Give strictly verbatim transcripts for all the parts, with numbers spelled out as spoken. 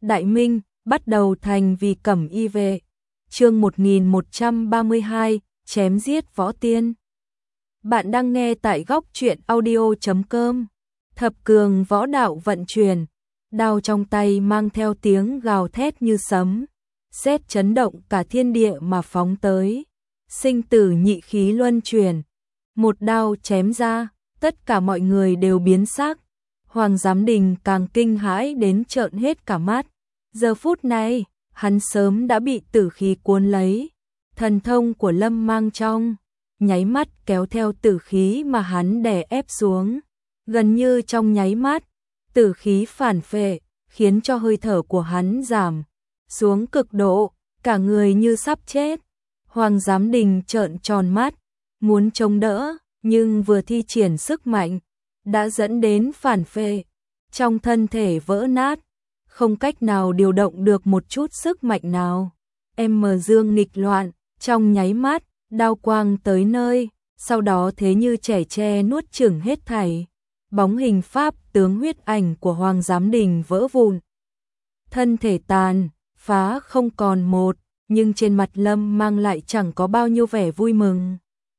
Đại Minh, bắt đầu thành vì cẩm y vệ. Chương một nghìn một trăm ba mươi hai, chém giết võ tiên. Bạn đang nghe tại góc truyện audio chấm com. Thập cường võ đạo vận chuyển, đao trong tay mang theo tiếng gào thét như sấm, sét chấn động cả thiên địa mà phóng tới. Sinh tử nhị khí luân chuyển, một đao chém ra, tất cả mọi người đều biến sắc. Hoàng Giám Đình càng kinh hãi đến trợn hết cả mắt. Giờ phút này, hắn sớm đã bị tử khí cuốn lấy. Thần thông của Lâm Mang trong nháy mắt kéo theo tử khí mà hắn đè ép xuống. Gần như trong nháy mắt, tử khí phản phệ, khiến cho hơi thở của hắn giảm xuống cực độ, cả người như sắp chết. Hoàng Giám Đình trợn tròn mắt, muốn chống đỡ, nhưng vừa thi triển sức mạnh, đã dẫn đến phản phệ, trong thân thể vỡ nát, không cách nào điều động được một chút sức mạnh nào. Em mờ dương nghịch loạn, trong nháy mắt, đao quang tới nơi, sau đó thế như trẻ tre nuốt chửng hết thảy. Bóng hình pháp tướng huyết ảnh của Hoàng Giám Đình vỡ vụn. Thân thể tàn, phá không còn một, nhưng trên mặt Lâm Mang lại chẳng có bao nhiêu vẻ vui mừng.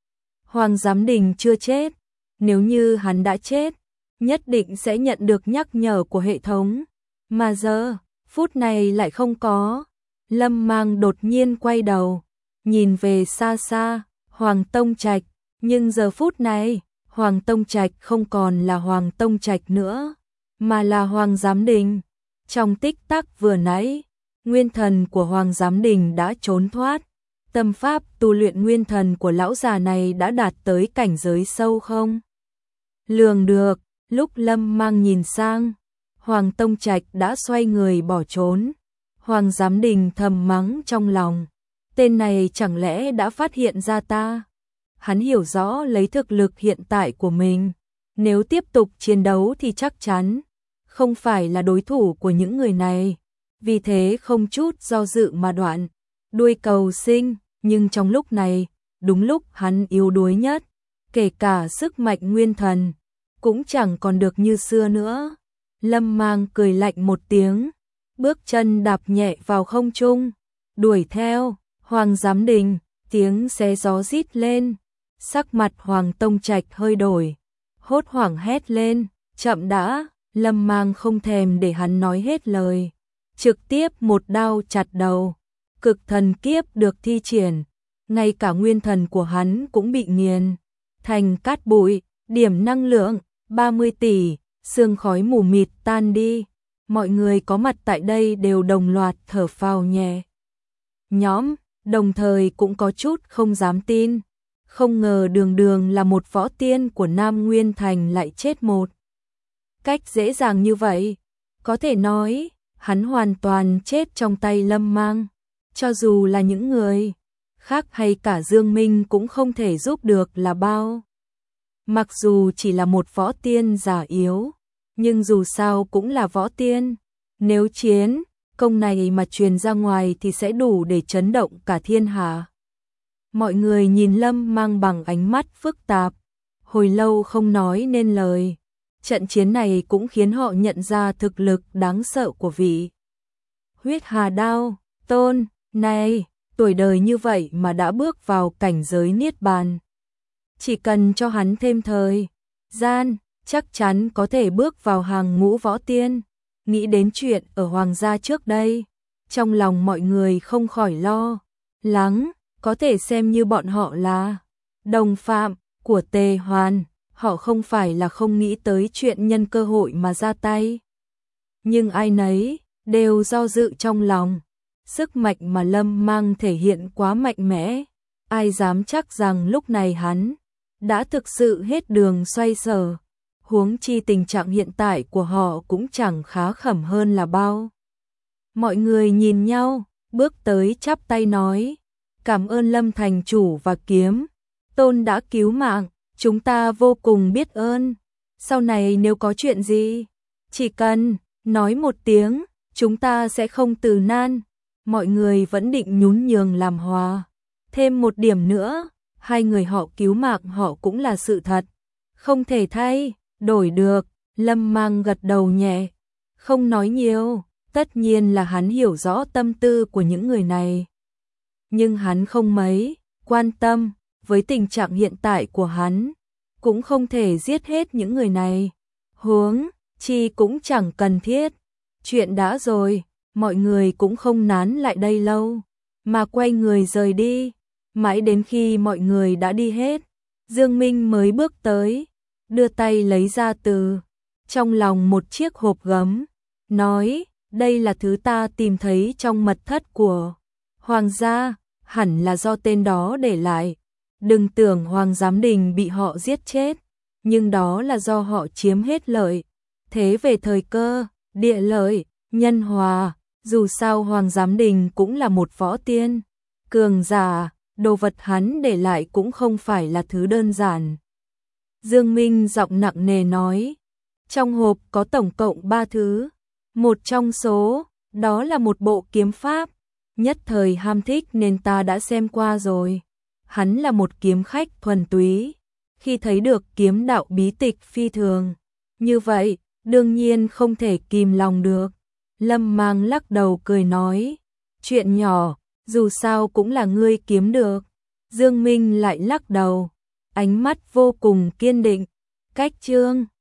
Hoàng Giám Đình chưa chết, nếu như hắn đã chết, nhất định sẽ nhận được nhắc nhở của hệ thống. Mà giờ, phút này lại không có. Lâm Mang đột nhiên quay đầu, nhìn về xa xa, Hoàng Tông Trạch, nhưng giờ phút này, Hoàng Tông Trạch không còn là Hoàng Tông Trạch nữa, mà là Hoàng Giám Đình. Trong tích tắc vừa nãy, nguyên thần của Hoàng Giám Đình đã trốn thoát. Tâm pháp tu luyện nguyên thần của lão già này đã đạt tới cảnh giới sâu không lường được. Lúc Lâm Mang nhìn sang, Hoàng Tông Trạch đã xoay người bỏ trốn. Hoàng Giám Đình thầm mắng trong lòng, tên này chẳng lẽ đã phát hiện ra ta? Hắn hiểu rõ lấy thực lực hiện tại của mình, nếu tiếp tục chiến đấu thì chắc chắn không phải là đối thủ của những người này. Vì thế không chút do dự mà đoạn đuôi cầu sinh, nhưng trong lúc này, đúng lúc hắn yếu đuối nhất, kể cả sức mạnh nguyên thần cũng chẳng còn được như xưa nữa. Lâm Mang cười lạnh một tiếng, bước chân đạp nhẹ vào không trung, đuổi theo. Hoàng Giám Đình, tiếng xé gió rít lên, sắc mặt Hoàng Tông Trạch hơi đổi, hốt hoảng hét lên, chậm đã. Lâm Mang không thèm để hắn nói hết lời, trực tiếp một đao chặt đầu. Cực thần kiếp được thi triển, ngay cả nguyên thần của hắn cũng bị nghiền thành cát bụi. Điểm năng lượng ba mươi tỷ, sương khói mù mịt tan đi. Mọi người có mặt tại đây đều đồng loạt thở phào nhẹ nhõm, đồng thời cũng có chút không dám tin. Không ngờ đường đường là một võ tiên của Nam Nguyên Thành lại chết một cách dễ dàng như vậy. Có thể nói, hắn hoàn toàn chết trong tay Lâm Mang. Cho dù là những người khác hay cả Dương Minh cũng không thể giúp được là bao. Mặc dù chỉ là một võ tiên giả yếu, nhưng dù sao cũng là võ tiên. Nếu chiến công này mà truyền ra ngoài thì sẽ đủ để chấn động cả thiên hạ. Mọi người nhìn Lâm Mang bằng ánh mắt phức tạp, hồi lâu không nói nên lời. Trận chiến này cũng khiến họ nhận ra thực lực đáng sợ của vị Huyết Hà Đao Tôn này. Tuổi đời như vậy mà đã bước vào cảnh giới niết bàn, chỉ cần cho hắn thêm thời gian, chắc chắn có thể bước vào hàng ngũ võ tiên. Nghĩ đến chuyện ở Hoàng gia trước đây, trong lòng mọi người không khỏi lo lắng. Có thể xem như bọn họ là đồng phạm của Tề Hoan, họ không phải là không nghĩ tới chuyện nhân cơ hội mà ra tay. Nhưng ai nấy đều do dự trong lòng. Sức mạnh mà Lâm Mang thể hiện quá mạnh mẽ, ai dám chắc rằng lúc này hắn đã thực sự hết đường xoay sở. Huống chi tình trạng hiện tại của họ cũng chẳng khá khẩm hơn là bao. Mọi người nhìn nhau, bước tới chắp tay nói, cảm ơn Lâm thành chủ và Kiếm Tôn đã cứu mạng, chúng ta vô cùng biết ơn. Sau này nếu có chuyện gì, chỉ cần nói một tiếng, chúng ta sẽ không từ nan. Mọi người vẫn định nhún nhường làm hòa. Thêm một điểm nữa, hai người họ cứu mạng họ cũng là sự thật, không thể thay đổi được. Lâm Mang gật đầu nhẹ, không nói nhiều, Tất nhiên là hắn hiểu rõ tâm tư của những người này. Nhưng hắn không mấy quan tâm, với tình trạng hiện tại của hắn, cũng không thể giết hết những người này. Huống chi cũng chẳng cần thiết. Chuyện đã rồi, mọi người cũng không nán lại đây lâu, mà quay người rời đi. Mãi đến khi mọi người đã đi hết, Dương Minh mới bước tới, đưa tay lấy ra từ trong lòng một chiếc hộp gấm, nói, đây là thứ ta tìm thấy trong mật thất của Hoàng gia, hẳn là do tên đó để lại. Đừng tưởng Hoàng Giám Đình bị họ giết chết, nhưng đó là do họ chiếm hết lợi. Thế về thời cơ, địa lợi, nhân hòa, dù sao Hoàng Giám Đình cũng là một võ tiên cường giả, đồ vật hắn để lại cũng không phải là thứ đơn giản. Dương Minh giọng nặng nề nói, trong hộp có tổng cộng ba thứ, một trong số đó là một bộ kiếm pháp, nhất thời ham thích nên ta đã xem qua rồi. Hắn là một kiếm khách thuần túy, khi thấy được kiếm đạo bí tịch phi thường như vậy, đương nhiên không thể kìm lòng được. Lâm Mang lắc đầu cười nói, chuyện nhỏ, dù sao cũng là ngươi kiếm được. Dương Minh lại lắc đầu, ánh mắt vô cùng kiên định. Cách chương